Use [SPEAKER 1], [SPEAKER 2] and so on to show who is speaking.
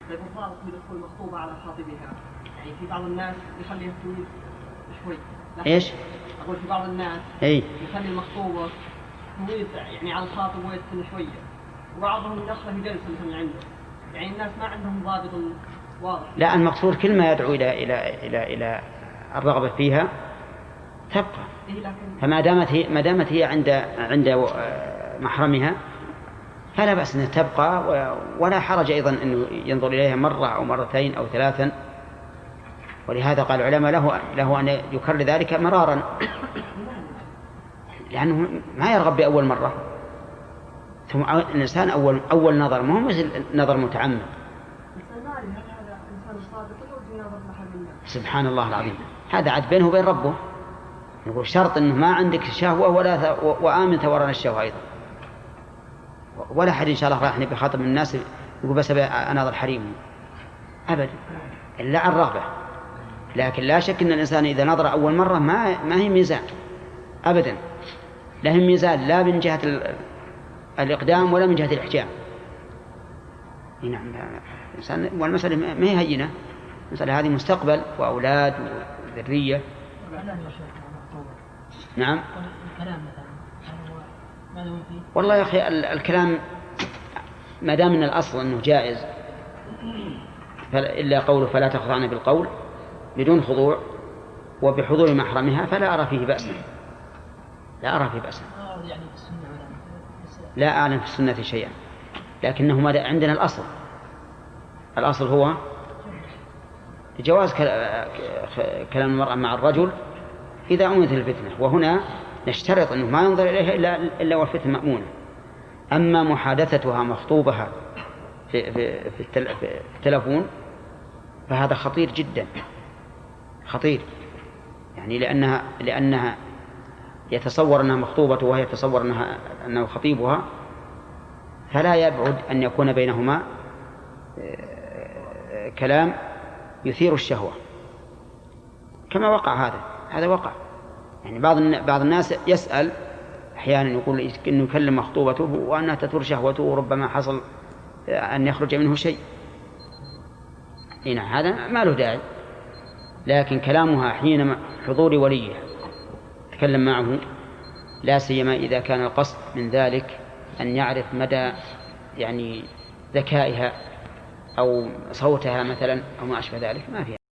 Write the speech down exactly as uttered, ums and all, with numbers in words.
[SPEAKER 1] طيب الضابط في دخول المخطوبة على خاطبها، يعني في بعض الناس يخليها طويل شوي.
[SPEAKER 2] إيش؟
[SPEAKER 1] أقول في بعض الناس
[SPEAKER 2] إيه؟
[SPEAKER 1] يخلي المخطوبة طويل يعني على الخاطب ويتسن شوية، وبعضهم يدخله جلسة مثل عنده، يعني الناس ما عندهم ضابط واضح.
[SPEAKER 2] لا، المقصود كل ما يدعو إلى إلى إلى إلى الرغبة فيها تبقى. فما دامت هي ما دامت هي عند عند محرمها فلا بأس أن تبقى، ولا حرج أيضا أنه ينظر إليها مرة أو مرتين أو ثلاثا. ولهذا قال العلماء له له أن يكرر ذلك مرارا، لأنه ما يرغب بأول مرة. ثم الإنسان أول أول نظر ما هو مثل نظر متعمد. سبحان الله العظيم، هذا عاد بينه وبين ربه. يقول شرط أنه ما عندك شهوة ولا وآمن ثوران الشهوة أيضا. ولا حد إن شاء الله راح نبي خاطب من الناس يقول بس أناظر حريم أبدا، إلا عن رغبة. لكن لا شك أن الإنسان إذا نظر أول مرة ما ما هي ميزان أبدا، لا هي ميزان لا من جهة الإقدام ولا من جهة الإحجام. نعم الإنسان، والمسألة ما هي هينة، المسألة هذه مستقبل وأولاد وذرية. نعم. والله يا أخي الكلام ما دام من الأصل أنه جائز، إلا قوله فلا تخضعن بالقول بدون خضوع وبحضور محرمها، فلا أرى فيه بأسا، لا أرى فيه بأسا. لا أعلم في السنة شيئا، لكنه عندنا الأصل الأصل هو جواز كلام المرأة مع الرجل إذا أمنت الفتنة، وهنا نشترط أنه ما ينظر إليها إلا, إلا والفتنة مأمونة. أما محادثتها مخطوبها في, في, في, التل في التلفون فهذا خطير جدا، خطير يعني، لأنها, لأنها يتصور أنها مخطوبة وهي يتصور أنها أنه خطيبها، فلا يبعد أن يكون بينهما كلام يثير الشهوة كما وقع هذا هذا وقع. يعني بعض بعض الناس يسأل أحيانا يقول إنه يكلم مخطوبته وأنها تثور شهوته وربما حصل أن يخرج منه شيء. هنا هذا ما له داعي، لكن كلامها حين حضور وليه تكلم معه، لا سيما إذا كان القصد من ذلك أن يعرف مدى يعني ذكائها أو صوتها مثلا أو ما أشبه ذلك، ما فيها.